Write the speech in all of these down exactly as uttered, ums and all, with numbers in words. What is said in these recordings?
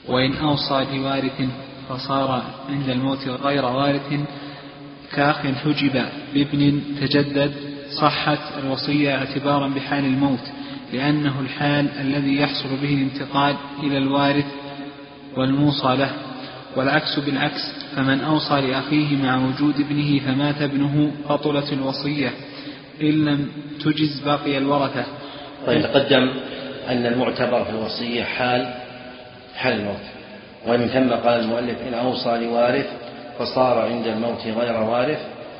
وإن أوصى لوارث فصار عند الموت غير وارث كأخ حجب بابن تجدد صحت الوصية اعتبارا بحال الموت، لأنه الحال الذي يحصل به الانتقال إلى الوارث والموصى له. والعكس بالعكس، فمن أوصى لأخيه مع وجود ابنه فمات ابنه بطلت الوصية إن لم تجز باقي الورثة. طيب، تقدم أن المعتبر في الوصية حال حال الموت، ومن ثم قال المؤلف إن أوصى لوارث فصار عند الموت غير وارث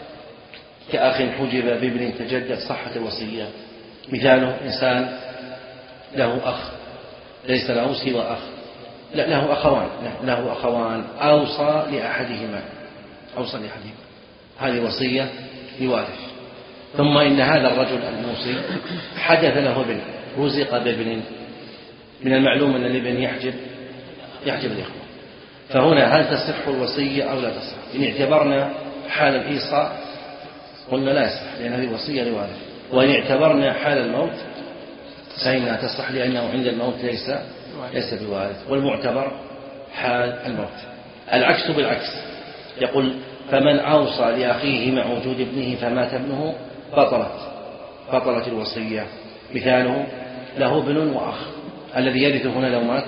كأخ حجب بابن تجدد صحة الوصية. مثاله إنسان له أخ ليس له سوى أخ، لا له أخوان له أخوان أوصى لأحدهما أوصى لأحدهما هذه وصية لوارث. ثم إن هذا الرجل الموصي حدث له ابن رزق بابن، من المعلوم أن الابن يحجب يحجب الإخوة، فهنا هل تصح الوصية أو لا تصح؟ إن اعتبرنا حال الإيصاء قلنا لا يصح لأن هذه وصية لوارث، وإن اعتبرنا حال الموت فإنها تصح لأنه عند الموت ليس ليس بوارث، والمعتبر حال الموت. العكس بالعكس، يقول فمن أوصى لأخيه مع وجود ابنه فمات ابنه بطلت بطلت الوصية. مثاله له ابن وأخ، الذي يرث هنا لو مات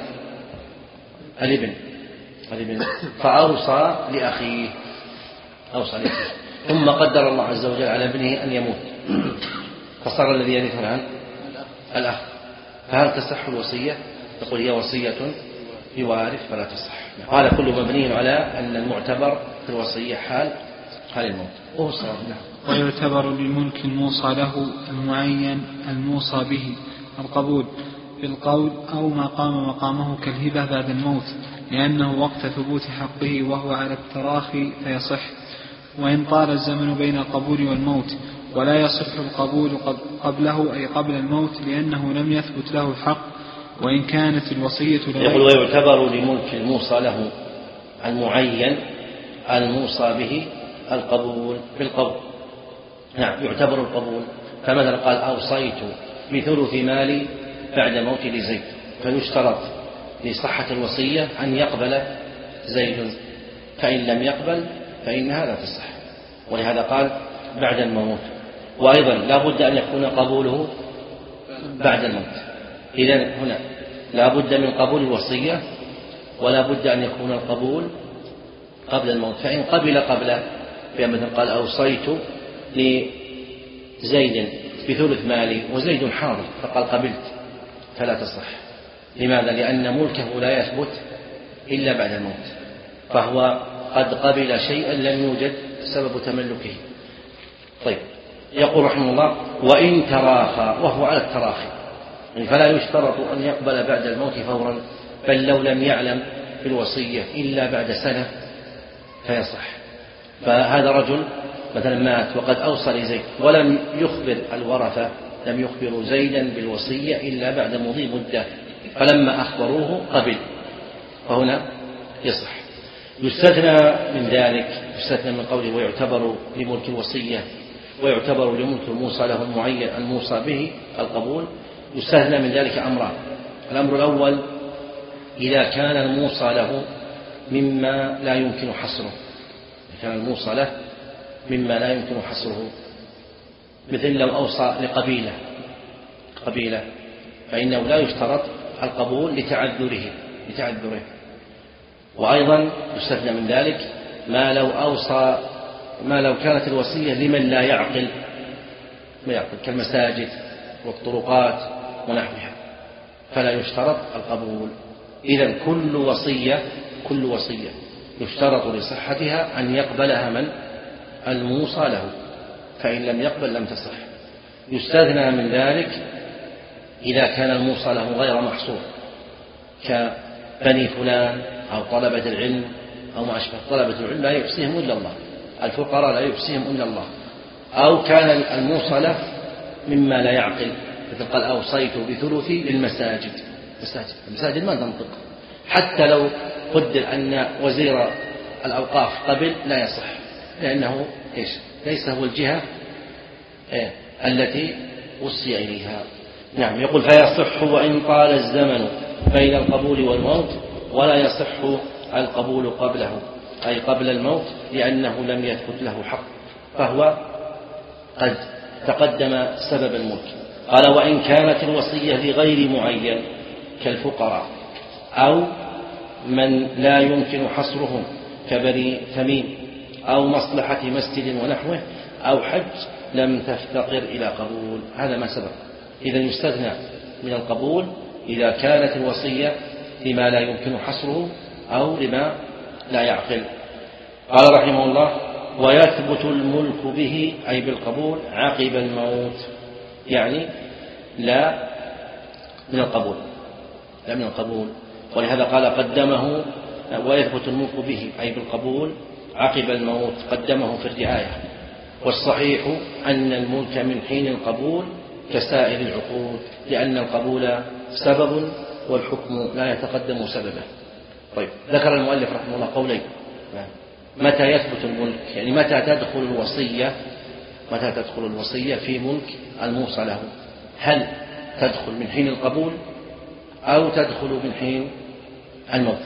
الابن الابن فأوصى لأخيه أوصى لأخيه ثم قدر الله عز وجل على ابنه أن يموت فصار الذي يرث الآن الأخ، فهل تصح الوصية؟ تقول هي وصية بوارث فلا تصح. قال كل مبني على أن المعتبر في الوصية حال حال الموت. أوصى ويعتبر للملك الموصى له المعين الموصى به القبول بالقول أو ما قام مقامه كالهبة بعد الموت، لأنه وقت ثبوت حقه وهو على التراخي فيصح، وإن طال الزمن بين القبول والموت، ولا يصح القبول قبله أي قبل الموت لأنه لم يثبت له الحق وإن كانت الوصية له. يقول ويعتبر لملك الموصى له المعين الموصى به القبول بالقول. نعم يعتبر القبول، فمثلا قال أوصيت بثلث مالي بعد موت لزيد، فيشترط لصحة الوصية أن يقبل زيد، فإن لم يقبل فإنها لا تصح، ولهذا قال بعد الموت. وأيضا لا بد أن يكون قبوله بعد الموت، إذن هنا لا بد من قبول الوصية ولا بد أن يكون القبول قبل الموت. فإن قبل قبل، مثلا قال أوصيت لزيد بثلث مالي وزيد حاضر فقال قبلت فلا تصح. لماذا؟ لأن ملكه لا يثبت إلا بعد الموت، فهو قد قبل شيئا لم يوجد سبب تملكه. طيب، يقول رحمه الله وإن تراخى، وهو على التراخي، فلا يشترط أن يقبل بعد الموت فورا، بل لو لم يعلم بالوصية إلا بعد سنة فيصح. فهذا رجل مثلا مات وقد أوصى لزيد ولم يخبر الورثة، لم يخبروا زيدا بالوصية إلا بعد مضي مدة، فلما أخبروه قبل، فهنا يصح. يستثنى من ذلك، يستثنى من قوله ويعتبر لملك الوصية ويعتبر لملك الموصى له المعين الموصى به القبول. يستثنى من ذلك أمران. الأمر الأول إذا كان الموصى له مما لا يمكن حصره، إذا كان الموصى له مما لا يمكن حصره، مثل لو أوصى لقبيلة قبيلة فإنه لا يشترط القبول لتعذره لتعذره وأيضا يستثنى من ذلك ما لو أوصى ما لو كانت الوصية لمن لا يعقل ما يعقل كالمساجد والطرقات ونحوها، فلا يشترط القبول. إذن كل وصية كل وصية يشترط لصحتها أن يقبلها من الموصى له، فإن لم يقبل لم تصح. يستثنى من ذلك إذا كان الموصى له غير محصور كبني فلان أو طلبة العلم أو ما أشبه. طلبة العلم لا يحصيهم إلا الله، الفقراء لا يحصيهم إلا الله. أو كان الموصى له مما لا يعقل، مثل قال أوصيت بثلثي للمساجد، مساجد المساجد ما تنطق، حتى لو قدر أن وزير الأوقاف قبل لا يصح، لأنه إيش؟ ليس هو الجهة إيه؟ التي وصي إليها. نعم. يقول فيصح وإن طال الزمن بين القبول والموت ولا يصح القبول قبله أي قبل الموت لأنه لم يثبت له حق، فهو قد تقدم سبب الملك. قال وإن كانت الوصية لغير معين كالفقراء أو من لا يمكن حصرهم كبني تميم أو مصلحة مسجد ونحوه أو حج لم تفتقر إلى قبول. هذا ما سبق. إذا يستثنى من القبول إذا كانت الوصية لما لا يمكن حصره أو لما لا يعقل. قال رحمه الله ويثبت الملك به أي بالقبول عقب الموت، يعني لا من القبول لا من القبول ولهذا قال قدمه ويثبت الملك به أي بالقبول عقب الموت، قدمه في الرعاية. والصحيح أن الملك من حين القبول كسائر العقود لأن القبول سبب والحكم لا يتقدم سببه. طيب ذكر المؤلف رحمه الله قولين: متى يثبت الملك، يعني متى تدخل الوصية متى تدخل الوصية في ملك الموصى له، هل تدخل من حين القبول أو تدخل من حين الموت؟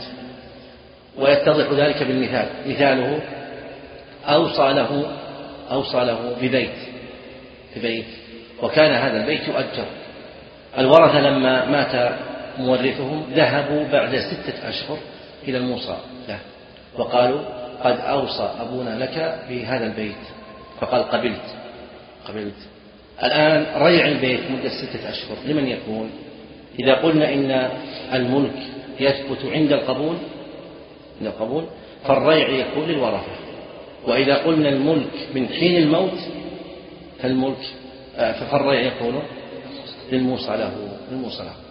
ويتضح ذلك بالمثال. مثاله أوصى له أوصى له ببيت في بيت وكان هذا البيت يؤجر. الورثة لما مات مورثهم ذهبوا بعد ستة أشهر إلى الموصى له وقالوا قد أوصى أبونا لك بهذا البيت، فقال قبلت قبلت الآن ريع البيت مدة ستة أشهر لمن يكون؟ إذا قلنا إن الملك يثبت عند القبول عند القبول فالريع يكون للورثة، وإذا قلنا الملك من حين الموت فالملك فالريع يكون للموصى له للموصى له.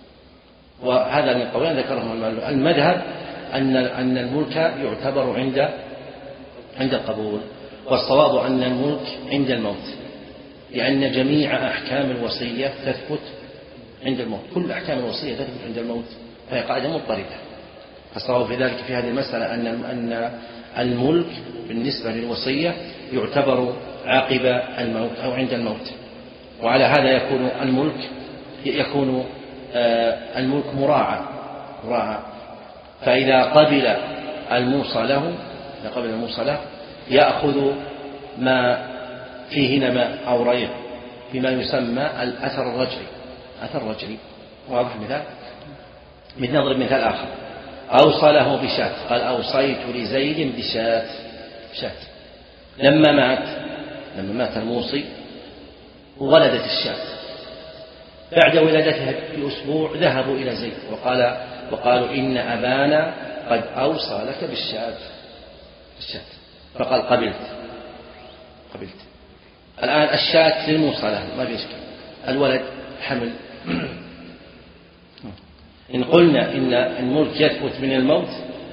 وهذا من قولين ذكرهم المذهب أن أن الملك يعتبر عند عند القبول، والصواب أن الملك عند الموت لأن جميع أحكام الوصية تثبت عند الموت، كل أحكام الوصية تثبت عند الموت، فهي قاعدة مضطردة. فالصواب في ذلك في هذه المسألة أن أن الملك بالنسبة للوصية يعتبر عقب الموت أو عند الموت، وعلى هذا يكون الملك يكون الملك مراعى مراعى فإذا قبل الموصى له إذا قبل الموصى له يأخذ ما فيه نماء أو ريع بما يسمى الأثر الرجعي أثر رجعي. واضح المثال؟ مثل نضرب مثال آخر: أوصى له بشاة، قال أوصيت لزيد بشاة شاة. لما مات لما مات الموصي ولدت الشاة، بعد ولادتها بأسبوع ذهبوا إلى زيد وقال وقالوا إن أبانا قد أوصى لك بالشاة الشاة فقال قبلت قبلت الآن الشاة للموصى له ما في إشكال، الولد حمل. إن قلنا إن الملك يثبت من الموت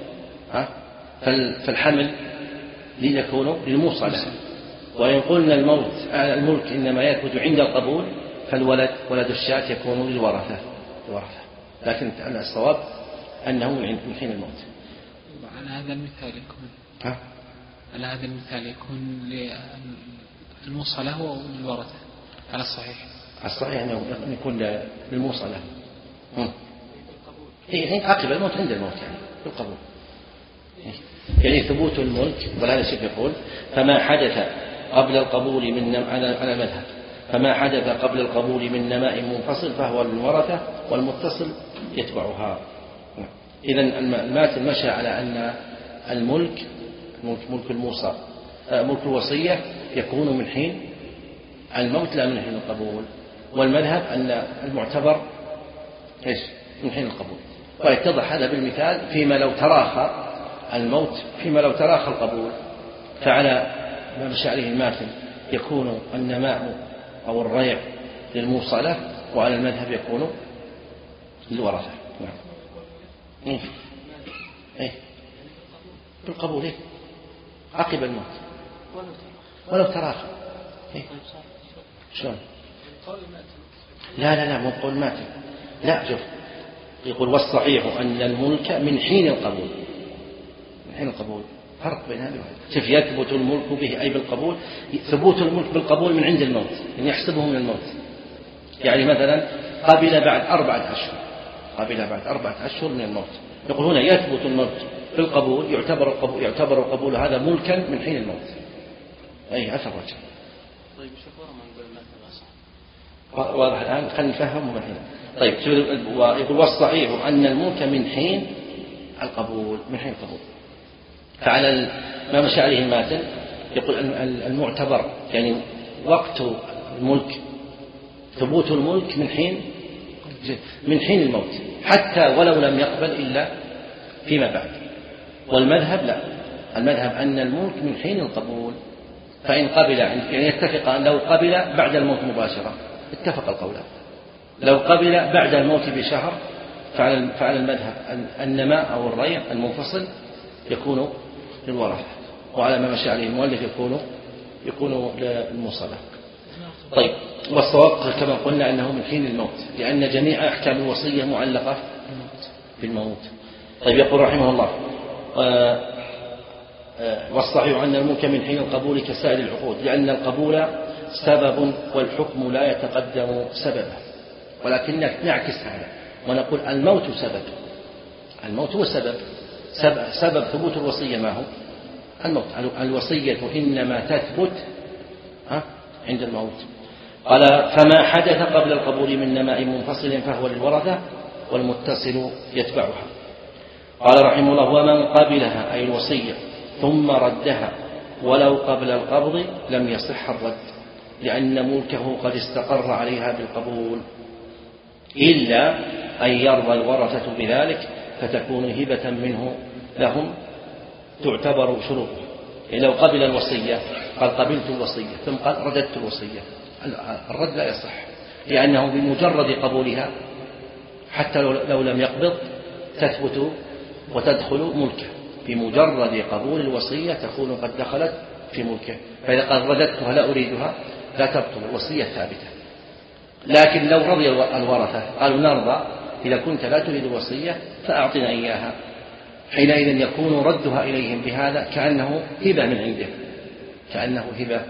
فالحمل ليكون للموصى له، وإن قلنا الموت الملك إنما يثبت عند القبول فالولد ولد الشاة يكون للورثة الورثة. لكن الصواب أنه من حين الموت. على هذا المثال يكون ها؟ على هذا المثال يكون للموصى له أو للورثة على الصحيح؟ على الصحيح أنه يكون للموصى له. إيه عقب الموت عند الموت يعني بالقبول. يعني ثبوت الملك ولا شيء يقول فما حدث قبل القبول من على على المذهب فما حدث قبل القبول من نماء منفصل فهو للورثة والمتصل يتبعها. إذن الماتن مشى على أن الملك ملك, ملك الموصى ملك الوصية يكون من حين الموت لا من حين القبول، والمذهب أن المعتبر إيش من حين القبول. ويتضح هذا بالمثال فيما لو تراخى الموت فيما لو تراخى القبول فعلى ما مشى عليه الماتن يكون النماء أو الريع للموصى له، وعلى المذهب يكون للورثة. نعم. إيه إيه بالقبول إيه عقب الموت ولو تراخى إيه شلون؟ لا لا لا مو قول ماتن، لا شوف يقول والصحيح أن الملك من حين القبول من حين القبول فرق بين هذه وهذه. شوف يثبت الملك به أي بالقبول، ثبوت الملك بالقبول من عند الموت يعني يحسبه من الموت. يعني مثلا قبل بعد أربعة أشهر قبل بعد أربعة أشهر من الموت يقول هنا يثبت الموت في القبول، يعتبر القبول, يعتبر القبول هذا ملكا من حين الموت. أي أثر رجع. طيب شكرا من المثل واضح الآن، خلينا نفهمه من حين. طيب ويقول والصحيح أن الملك من حين القبول، من حين القبول. فعلى ما مشى عليه الماتن يقول المعتبر يعني وقت الملك، ثبوت الملك من حين من حين الموت، حتى ولو لم يقبل إلا فيما بعد. والمذهب لا، المذهب أن الملك من حين القبول، فإن قبل يعني يتفق أن لو قبل بعد الموت مباشرة اتفق القولان، لو قبل بعد الموت بشهر فعلى المذهب النماء أو الريع المنفصل يكون للورثة، وعلى ما مشى عليه المؤلف يكون يكون للمصلى. طيب والصواب كما قلنا أنه من حين الموت، لأن جميع أحكام الوصية معلقة بالموت. طيب يقول رحمه الله والصحيح أن الملك من حين القبول كسائر العقود، لأن القبول سبب والحكم لا يتقدم سببه، ولكن نعكس هذا ونقول الموت سبب، الموت هو سبب، سبب, سبب ثبوت الوصية ما هو الموت. الوصية إنما تثبت عند الموت. قال فما حدث قبل القبول من نماء منفصل فهو للورثة والمتصل يتبعها. قال رحمه الله ومن قبلها أي الوصية ثم ردها ولو قبل القبض لم يصح الرد، لأن ملكه قد استقر عليها بالقبول، إلا أن يرضى الورثة بذلك فتكون هبة منه لهم تعتبر شروطه. يعني لو قبل الوصية قال قبلت الوصية ثم قال رددت الوصية، الرد لا يصح، لأنه بمجرد قبولها حتى لو لم يقبض تثبت وتدخل ملكه، بمجرد قبول الوصية تكون قد دخلت في ملكه. فإذا قال رددتها لا أريدها لا تبطل الوصية ثابتة. لكن لو رضي الورثة قالوا نرضى إذا كنت لا تريد الوصية فأعطنا إياها، حينئذ يكون ردها إليهم بهذا كأنه هبة من عنده، كأنه هبة.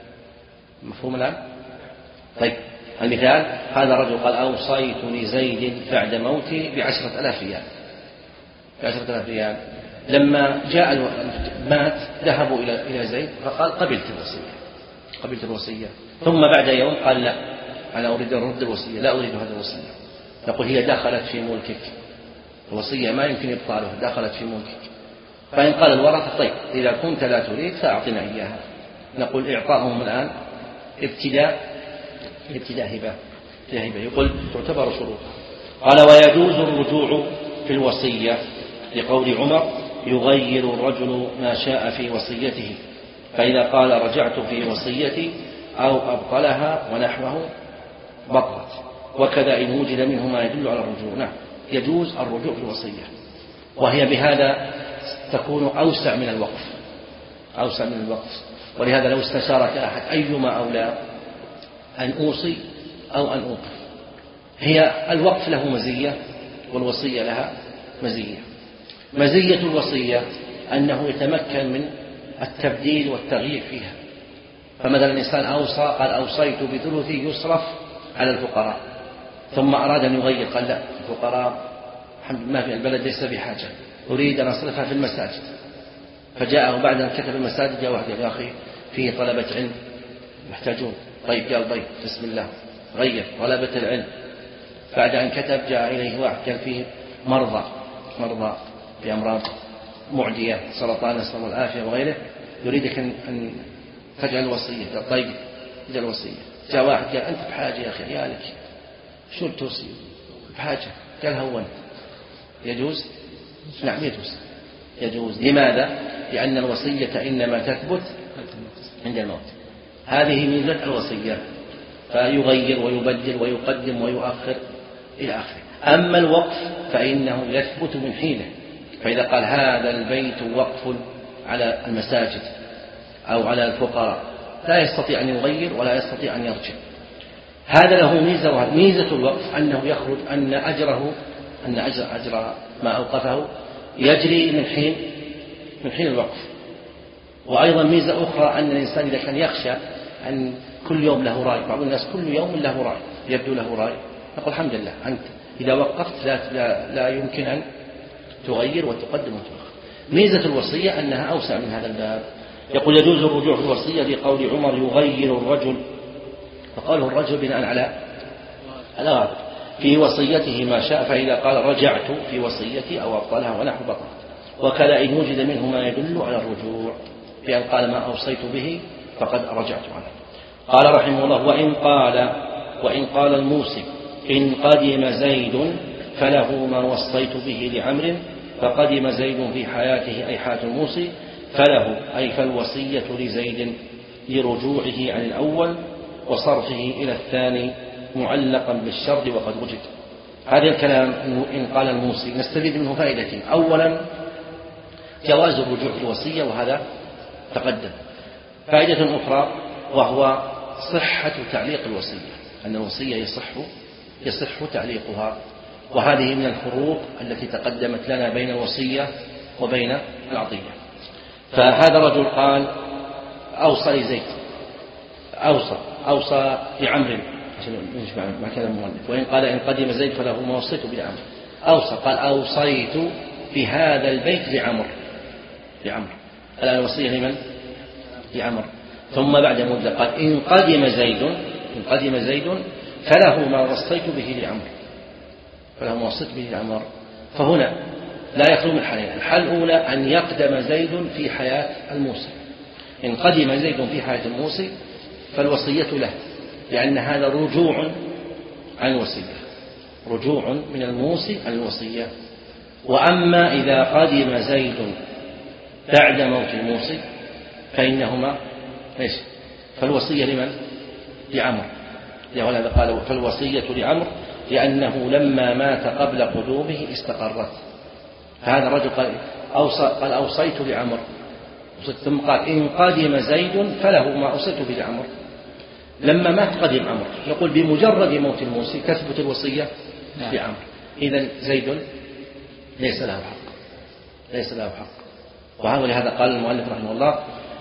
مفهوم الآن؟ طيب المثال هذا رجل قال أوصيت لزيد بعد موتي بعشرة ألاف ريال، بعشرة ألاف ريال. لما جاء مات ذهبوا إلى إلى زيد فقال قبلت الوصية، قبلت الوصية. ثم بعد يوم قال لا أنا أريد أن أرد الوصية، لا أريد هذه الوصية. نقول هي دخلت في ملكك، الوصية ما يمكن إبطالها، دخلت في ملكك. فإن قال الورثة طيب إذا كنت لا تريد فأعطنا إياها، نقول إعطاؤهم الآن ابتداء ابتداء هبة، ابتداء هبة يقول تعتبر شروطها. قال ويجوز الرجوع في الوصية لقول عمر يغير الرجل ما شاء في وصيته، فإذا قال رجعت في وصيتي أو أبطلها ونحوه بطلت، وكذا إن وجد منه ما يدل على الرجوع. نعم يجوز الرجوع في الوصية، وهي بهذا تكون أوسع من الوقف، أوسع من الوقف. ولهذا لو استشارك أحد أيما أولى أن أوصي أو أن أوقف، هي الوقف له مزية والوصية لها مزية. مزية الوصية أنه يتمكن من التبديل والتغيير فيها. فمثلا الإنسان أوصى قال أوصيت بثلثي يصرف على الفقراء، ثم أراد أن يغير قال لا الفقراء الحمد لله في البلد ليس بحاجة، أريد أن أصرفها في المساجد. فجاءه بعد أن كتب المساجد جاء واحد يا أخي فيه طلبة علم محتاجون، طيب قال طيب بسم الله غير طلبة العلم. بعد أن كتب جاء إليه واحد كان فيه مرضى مرضى بأمراض معدية سرطان نسأل الله العافية وغيره، يريدك أن تجعل الوصية. قال طيب اجعل الوصية. جاء واحد قال أنت بحاجة يا أخي عيالك شو التوصية بحاجة، قال هونت. يجوز؟ نعم يجوز يجوز. لماذا؟ لأن الوصية إنما تثبت عند الموت، هذه ميزة الوصية، فيغير ويبدل ويقدم ويؤخر إلى آخره. أما الوقف فإنه يثبت من حينه، فإذا قال هذا البيت وقف على المساجد أو على الفقراء لا يستطيع أن يغير ولا يستطيع أن يرجع. هذا له ميزة، وهذا ميزة الوقف أنه يخرج أن أجره أن أجر, أجر ما أوقفه يجري من حين من حين الوقف. وأيضا ميزة أخرى أن الإنسان إذا كان يخشى أن كل يوم له رأي، بعض الناس كل يوم له رأي يبدو له رأي، نقول الحمد لله أنت إذا وقفت لا, لا, لا يمكن أن تغير وتقدم وتؤخر. ميزة الوصية أنها أوسع من هذا الباب. يقول يجوز الرجوع في الوصية لقول عمر يغير الرجل، فقاله الرجل بناء على الغالب في وصيته ما شاء، فإذا قال رجعت في وصيتي أو أبطلها ونحو بطلت. وكلا إن وجد منه ما يدل على الرجوع، بأن قال ما أوصيت به فقد رجعت عنه. قال رحمه الله وإن قال وإن قال الموصي إن قدم زيد فله ما وصيت به لعمر، فقدم زيد في حياته أي حياة الموصي فله أي فالوصية لزيد لرجوعه عن الأول وصرفه إلى الثاني معلقا بالشرط وقد وجد. هذا الكلام إن قال الموصي نستفيد منه فائدتين. أولا جواز الرجوع في الوصية، وهذا تقدم. فائدة أخرى وهو صحة تعليق الوصية، أن الوصية يصح يصح تعليقها، وهذه من الفروق التي تقدمت لنا بين الوصية وبين العطية. فهذا رجل قال أوصى لزيد، أوصى أوصى لعمر عشان نجمع مع كلام المؤلف. وإن قال إن قدم زيد فله ما وصيت لعمر، أوصى قال أوصيت في هذا البيت لعمر لعمر الآن الوصية لمن؟ لعمر. ثم بعد مدة قال إن قدم زيد إن قدم زيد فله ما وصيت به لعمر فله ما وصيت به لعمر. فهنا لا يخلو من حالين. الحال الأولى أن يقدم زيد في حياة الموصي. إن قدم زيد في حياة الموصي فالوصية له، لأن هذا رجوع عن الوصية، رجوع من الموصي عن الوصية. وأما إذا قدم زيد بعد موت الموصي فإنهما إيش؟ فالوصية لمن؟ لعمر. لهذا قال فالوصية لعمر لأنه لما مات قبل قدومه استقرت. فهذا الرجل قال أوصى قال أوصيت لعمر، ثم قال إن قدم زيد فله ما أوصيت به لعمر. لما مات قدم عمر، يقول بمجرد موت الموصي تثبت الوصية لعمر. إذن زيد ليس له حق ليس له حق ولهذا قال المؤلف رحمه الله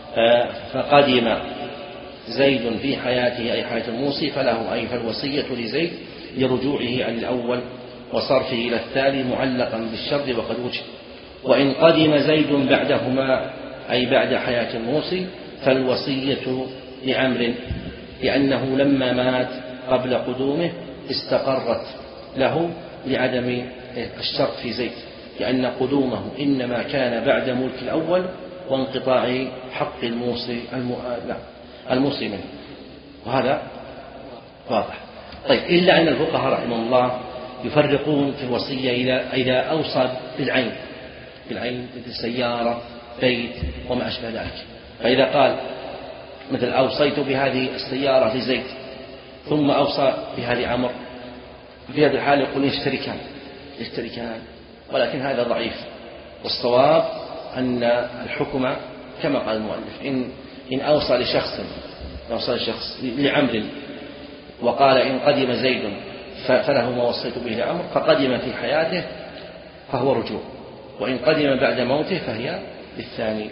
فقدم زيد في حياته أي حياة الموصي فله أي فالوصية لزيد لرجوعه عن الأول وصرفه إلى الثاني معلقا بالشرط وقد وجد. وإن قدم زيد بعدهما أي بعد حياة الموصي فالوصية لعمر لأنه لما مات قبل قدومه استقرت له لعدم الشرط في زيد، لأن قدومه إنما كان بعد ملك الأول وانقطاع حق الموصي الموصي منه، وهذا واضح. طيب إلا أن الفقهاء رحمهم الله يفرقون في الوصية إذا إذا أوصى بالعين بالعين مثل سيارة بيت وما أشبه ذلك. فإذا قال مثل أوصيت بهذه السيارة لزيد ثم أوصى بها لعمر، في هذه الحال يقول يشتركان يشتركان ولكن هذا ضعيف. والصواب أن الحكم كما قال المؤلف إن إن أوصى لشخص أوصى لشخص لعمر وقال إن قدم زيد فله ما وصيت به لعمر فقدم في حياته فهو رجوع، وإن قدم بعد موته فهي للثاني.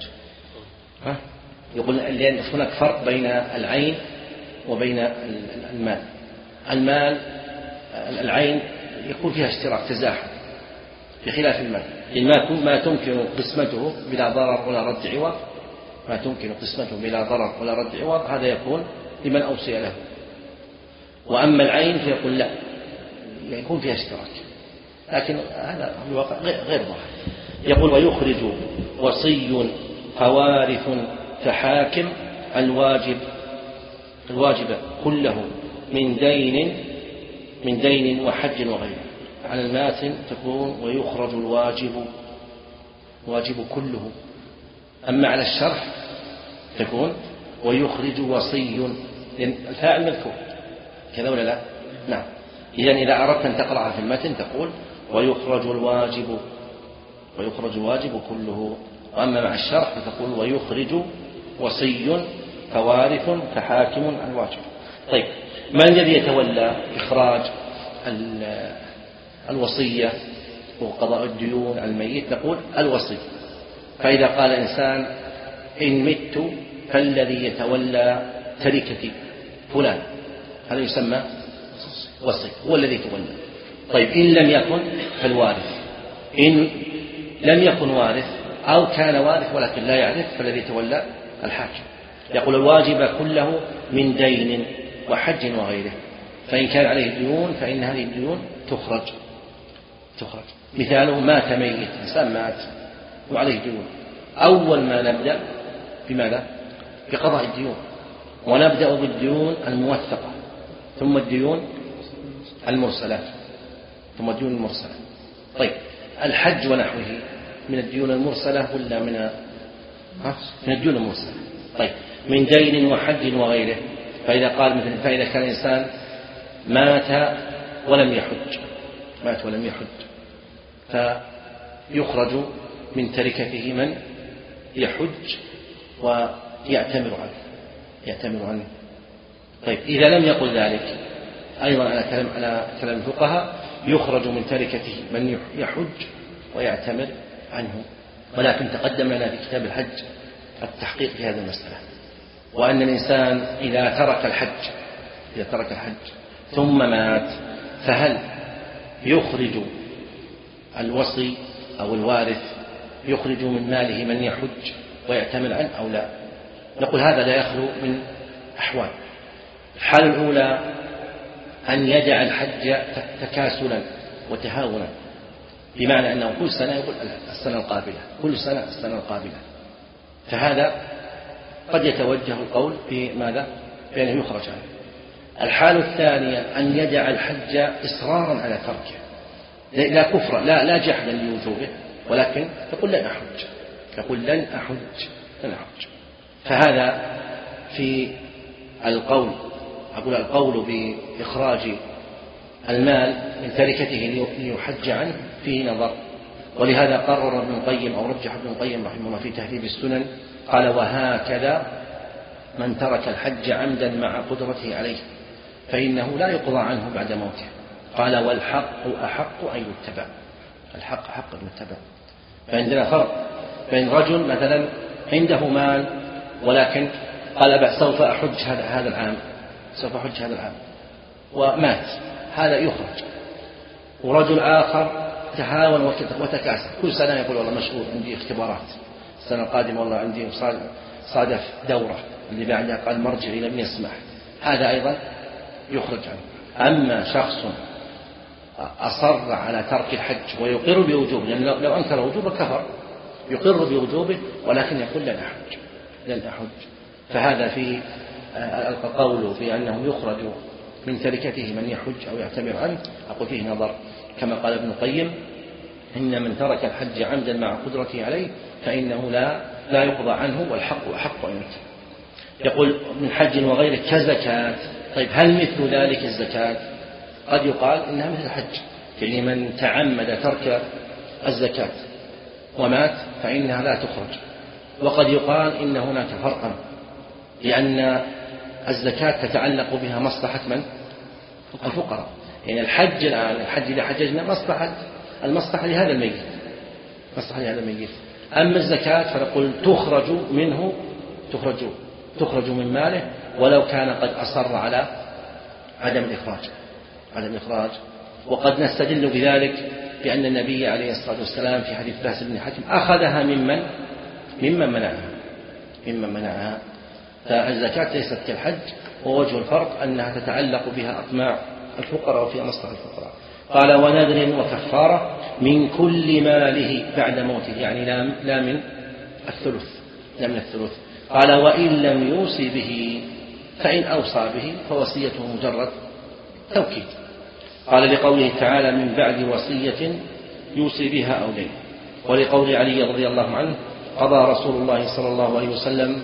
ها؟ يقول لأن هناك فرق بين العين وبين المال. المال العين يكون فيها اشتراك تزاحم بخلاف المال. المال ما تمكن قسمته بلا ضرر ولا رد عوض ما تمكن قسمته بلا ضرر ولا رد عوض هذا يكون لمن أوصي له. وأما العين فيقول لا يكون فيها اشتراك، لكن هذا في الواقع غير ظاهر. يقول ويخرج وصي فوارث كحاكم الواجب الواجب كله من دين من دين وحج وغيره. على الماتن تكون ويخرج الواجب واجب كله. أما على الشرح تكون ويخرج وصي، لأن الفاعل مذكور كذا ولا لا؟ نعم. إذن إذا أردت أن تقرأها في المتن تقول ويخرج الواجب ويخرج الواجب كله. وأما مع الشرح فتقول ويخرج وصي فوارث كحاكم الواجب. طيب من الذي يتولى إخراج الوصية وقضاء الديون على الميت؟ نقول الوصي. فإذا قال إنسان إن مت فالذي يتولى تركتي فلان هذا يسمى وصي، هو الذي يتولى. طيب إن لم يكن فالوارث إن لم يكن وارث أو كان وارث ولكن لا يعرف فالذي تولى الحاكم. يقول الواجب كله من دين وحج وغيره، فإن كان عليه ديون فإن هذه الديون تخرج تخرج مثاله مات ميت، إنسان مات وعليه ديون، أول ما نبدأ بماذا؟ بقضاء الديون، ونبدأ بالديون الموثقة ثم الديون المرسلات ثم الديون المرسلة. طيب الحج ونحوه من الديون المرسلة ولا من من الديون المرسلة؟ طيب من دين وحج وغيره، فإذا قال مثل فإذا كان الإنسان مات ولم يحج مات ولم يحج فيخرج من تركته من يحج ويعتمر عنه يعتمر عنه. طيب إذا لم يقل ذلك أيضا على كلام على كلام الفقهاء يخرج من تركته من يحج ويعتمر عنه. ولكن تقدم لنا في كتاب الحج التحقيق في هذه المسألة، وأن الإنسان إذا ترك الحج إذا ترك الحج ثم مات فهل يخرج الوصي أو الوارث يخرج من ماله من يحج ويعتمر عنه أو لا؟ نقول هذا لا يخلو من أحوال. الحالة الأولى أن يدع الحج تكاسلا وتهاونا، بمعنى أنه كل سنة يقول السنة القابلة كل سنة السنة القابلة، فهذا قد يتوجه القول بماذا؟ بأنه يخرج عنه. الحالة الثانية أن يدع الحج إصرارا على تركه، لا كفر لا لا جحدا لوجوبه، ولكن يقول لن أحج يقول لن أحج لن أحج فهذا في القول أقول القول بإخراج المال من تركته ليحج عنه فيه نظر، ولهذا قرر ابن القيم أو رجح ابن القيم رحمه الله في تهذيب السنن قال وهكذا من ترك الحج عمدا مع قدرته عليه فإنه لا يقضى عنه بعد موته. قال والحق أحق أن يتبع الحق حق أن يتبع. فعندنا فرق بين رجل مثلا عنده مال ولكن قال سوف أحج هذا العام سوف أحج هذا العام ومات، هذا يخرج. ورجل آخر تهاون وتكاسل كل سنة يقول والله مشغول عندي اختبارات السنة القادمة والله عندي صادف دورة اللي بعدها قال مرجعي لم يسمح، هذا أيضا يخرج عنه. أما شخص أصر على ترك الحج ويقر بوجوبه، لأن يعني لو أنكر وجوبه كفر، يقر بوجوبه ولكن يقول لن أحج لن أحج فهذا في القول بأنه يخرج من تركته من يحج أو يعتمر عنه أقول فيه نظر، كما قال ابن القيم إن من ترك الحج عمدا مع قدرته عليه فإنه لا لا يقضى عنه والحق أحق أن يتبع. يقول من حج وغيره كزكاة. طيب هل مثل ذلك الزكاة؟ قد يقال إنها مثل الحج، يعني من تعمد ترك الزكاة ومات فإنها لا تخرج. وقد يقال إن هناك فرقا، لأن الزكاة تتعلق بها مصلحة من؟ الفقراء. يعني الحج الآن الحج إذا حججنا مصلحة المصلحة لهذا الميت مصلحة لهذا الميت. أما الزكاة فنقول تخرج منه تخرج تخرج من ماله ولو كان قد أصر على عدم الإخراج عدم الإخراج. وقد نستدل بذلك بأن النبي عليه الصلاة والسلام في حديث باس بن حاتم أخذها ممن ممن منعها ممن منعها. فالزكاة ليست كالحج، ووجه الفرق أنها تتعلق بها أطماع الفقراء وفي مصلحة الفقراء. قال ونذر وكفارة من كل ماله بعد موته، يعني لا من الثلث لا من الثلث. قال وإن لم يوصي به فإن أوصى به فوصيته مجرد توكيد. قال لقوله تعالى من بعد وصية يوصي بها أو دين. ولقول علي رضي الله عنه قضى رسول الله صلى الله عليه وسلم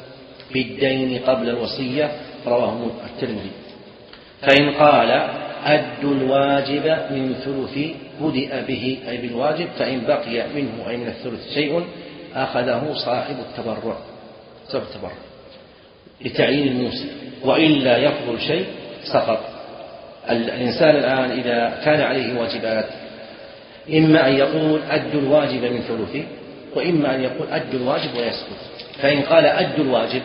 بالدين قبل الوصية، رواه الترمذي. فإن قال أدوا الواجب من ثلث بدأ به أي بالواجب، فإن بقي منه أي من الثلث شيء أخذه صاحب التبرع صاحب التبرع لتعيين الموسى، وإلا يفضل شيء سقط. الإنسان الآن إذا كان عليه واجبات إما أن يقول أدوا الواجب من ثلثه، وإما أن يقول أدوا الواجب ويسكت. فإن قال أدوا الواجب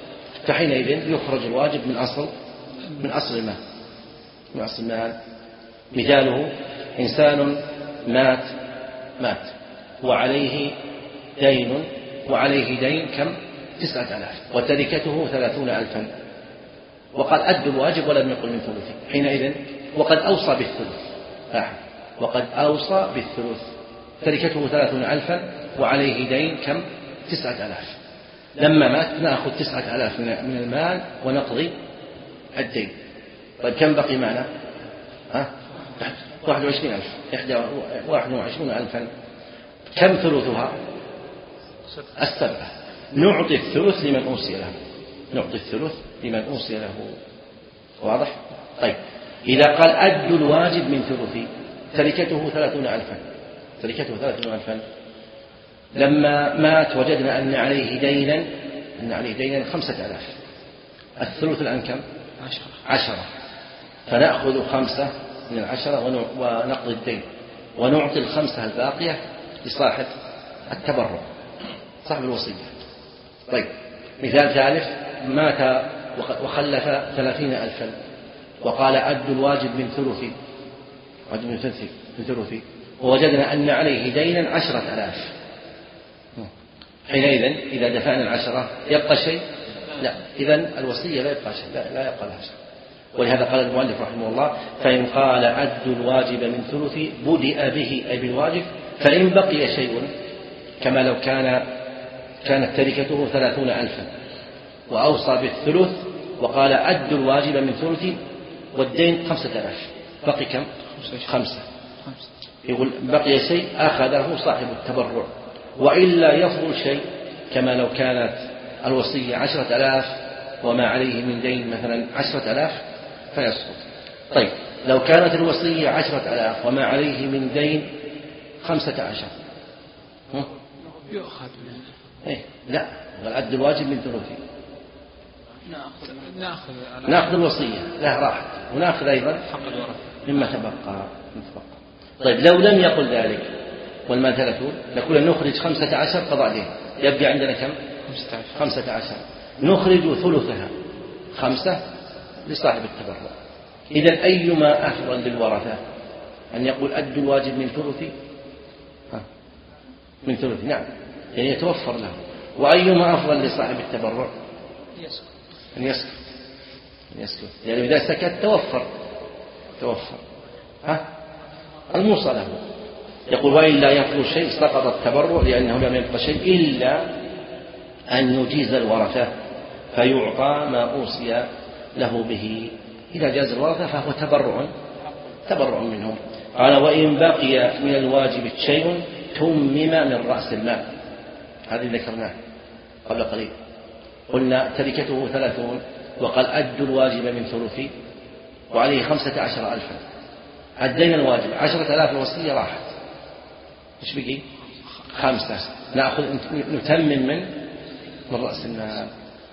فحينئذ يخرج الواجب من أصل من أصل المال من أصل المال. مثاله إنسان مات مات وعليه دين وعليه دين كم؟ تسعة آلاف وتركته ثلاثون ألفا، وقد أدوا الواجب ولم يقل من ثلثه حينئذ، وقد أوصى بالثلث لاحظ، وقد أوصى بالثلث، تركته ثلاثون ألفا وعليه دين كم؟ تسعة آلاف. لما مات نأخذ تسعة آلاف من المال ونقضي الدين. طيب كم بقي معنا؟ ها؟ واحد وعشرين ألف، إحدى واحد وعشرون ألفا. كم ثلثها؟ السبعة. نعطي الثلث لمن أوصي له، نعطي الثلث لمن أوصي له. واضح؟ طيب إذا قال أدوا الواجب من ثلثي، تركته ثلاثون ألفا، تركته ثلاثون ألفا. لما مات وجدنا أن عليه دينا، أن عليه دينا خمسة آلاف. الثلث الآن كم؟ عشرة. عشرة. فنأخذ خمسة من العشرة ونقضي الدين، ونعطي الخمسة الباقية لصاحب التبرع، صاحب الوصية. طيب مثال ثالث، مات وخلف ثلاثين ألفا وقال أدوا الواجب من ثلثي، واجب من ثلثي من ثلثي، ووجدنا أن عليه دينا عشرة آلاف. حينئذ إذا دفعنا العشرة يبقى شيء؟ لا، إذن الوصية لا يبقى شيء، لا, لا يبقى لها شيء. ولهذا قال المؤلف رحمه الله: فإن قال أدوا الواجب من ثلثي بدأ به أي بالواجب، فإن بقي شيء كما لو كان كانت تركته ثلاثون ألفا وأوصى بالثلث وقال أدوا الواجب من ثلثي والدين خمسة آلاف، بقي كم؟ خمسة. يقول بقي شيء أخذه صاحب التبرع، وإلا يفضل شيء كما لو كانت الوصية عشرة آلاف وما عليه من دين مثلا عشرة آلاف فيسقط. طيب لو كانت الوصية عشرة آلاف وما عليه من دين خمسة عشر يؤخذ إيه؟ لا، أدوا الواجب من ثلثي، نأخذ نأخذ نأخذ الوصية لا راحت، ونأخذ أيضا حق الورثة مما تبقى. طيب لو لم يقل ذلك والمال ثلاثون، نقول نخرج خمسة عشر قضاء دين، يبقى عندنا كم؟ خمسة عشر. نخرج ثلثها خمسة لصاحب التبرع. إذن أيما أفضل للورثة، أن يقول أدوا الواجب من ثلثي من ثلثي نعم، يعني يتوفر له، وأيما أفضل لصاحب التبرع أن يسكت، أن يسكت، يعني إذا سكت توفر توفر ها الموصى له. يقول وإلا يفضل شيء سقط التبرع لأنه لم يبق شيء إلا أن يجيز الورثة فيعطى ما أوصي له به. إذا جاز الورثة فهو تبرع تبرع منهم. قال وإن بقي من الواجب شيء تمم من رأس المال، هذه ذكرناه قبل قليل، قلنا تركته ثلاثون وقال أدوا الواجب من ثلثي وعليه خمسة عشر ألفا، أدينا الواجب عشرة آلاف، الوصية راحت، إيش بقي؟ خمسة، نأخذ نتمم من من رأس المال.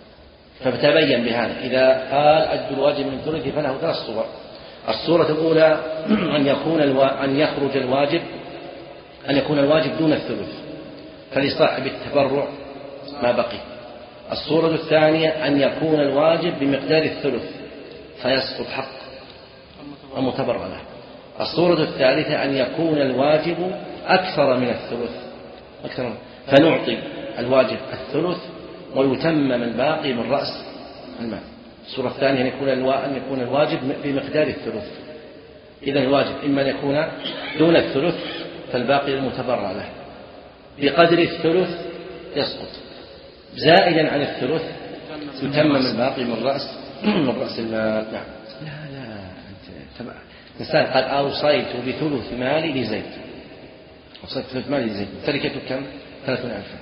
فتبين بهذا إذا قال أدوا الواجب من ثلثي فله ثلاث صور. الصورة الأولى أن يكون الوا... أن يخرج الواجب أن يكون الواجب دون الثلث فلصاحب التبرع ما بقي. الصورة الثانية أن يكون الواجب بمقدار الثلث فيسقط حق المتبرع له. الصورة الثالثة أن يكون الواجب أكثر من الثلث أكثر فنعطي الواجب الثلث ويتمم الباقي من رأس المال. الصورة الثانية أن يكون أن يكون الواجب بمقدار الثلث. إذا الواجب إما أن يكون دون الثلث فالباقي المتبرع له، بقدر الثلث يسقط، زائدا عن الثلث يتمم الباقي من رأس من رأس المال. نعم. لا لا أنت إنسان قد أوصيت بثلث مالي لزيد، أوصيت بثلث مالي لزيد، تركته كم؟ ثلاثون ألفا،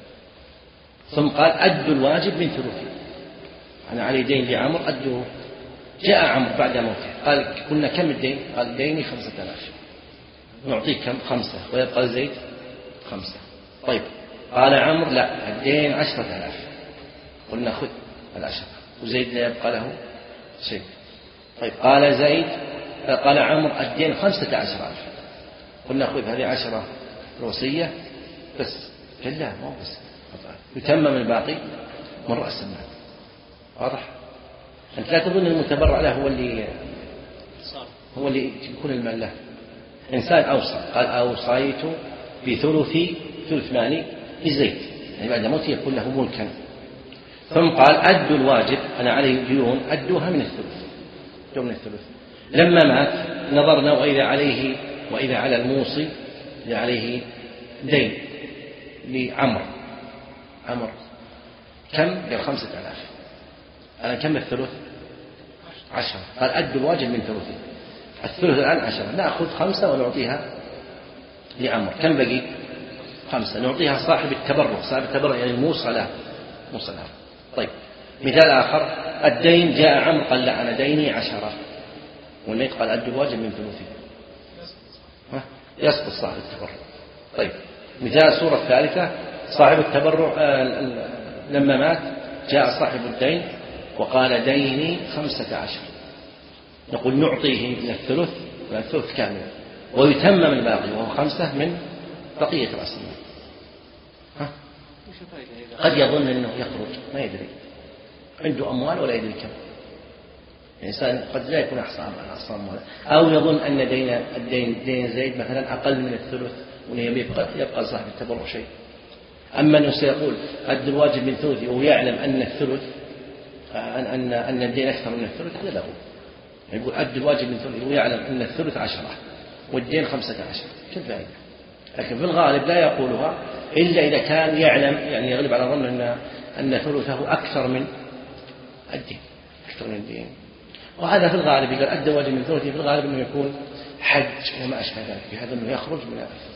ثم قال أدوا الواجب من ثلثي، أنا علي دين لعمر أدوه. جاء عمر بعد موته قال قلنا كم الدين؟ قال ديني خمسة آلاف، نعطيك كم؟ خمسة، ويبقى زيد خمسة. طيب قال عمر لا الدين عشرة آلاف، قلنا خذ العشرة وزيد لا يبقى له شيء. طيب قال زيد قال عمر الدين خمسة عشر ألف، قلنا خذ هذه عشرة الوصية بس، قال لا ما بس يتمم الباقي من رأس المال. واضح؟ أنت لا تظن المتبرع له هو اللي هو اللي يكون المال له. إنسان أوصى قال أوصيت بثلث ثلث مال لزيد، يعني بعد موته يكون له ملكا. ثم قال أدوا الواجب، أنا عليه ديون أدوها من الثلث، من الثلث. لما مات نظرنا وإذا عليه وإذا على الموصي إذا عليه دين لعمر، عمر كم؟ قال خمسة آلاف. أنا كم الثلث؟ عشرة. قال أدوا الواجب من ثلثه، الثلث الآن عشرة، نأخذ خمسة ونعطيها لعمر، كم بقي؟ خمسة، نعطيها صاحب التبرع، صاحب التبرع يعني الموصى له، موصى له. طيب مثال آخر، الدين جاء عمر قال لا أنا ديني عشرة، والميت قال أدوا الواجب من ثلثه، يسقط صاحب التبرع. طيب مثال الصورة الثالثة، صاحب التبرع آه لما مات جاء صاحب الدين وقال ديني خمسة عشر، نقول نعطيه من الثلث، من الثلث كامل، ويتمم الباقي وهو خمسة من بقية رأس المال. قد يظن أنه يخرج ما يدري، عنده أموال ولا يدري كم، الإنسان قد لا يكون أحصى أموال، أو يظن أن دين الدين دين زيد مثلا أقل من الثلث ويبقى يبقى صاحب التبرع شيء. أما أنه سيقول أد الواجب من ثلثه ويعلم أن الثلث أن أن أن الدين أكثر من الثلث، هذا له، يقول أد الواجب من ثلثه ويعلم أن الثلث عشرة والدين خمسة عشر، كيف فائدة؟ لكن في الغالب لا يقولها إلا إذا كان يعلم، يعني يغلب على ظن أن أن ثلثه أكثر من الدين، أكثر من الدين. وهذا في الغالب إذا أدى الواجب من ثلثه في الغالب أنه يكون حج وما أشبه ذلك، بهذا أنه يخرج من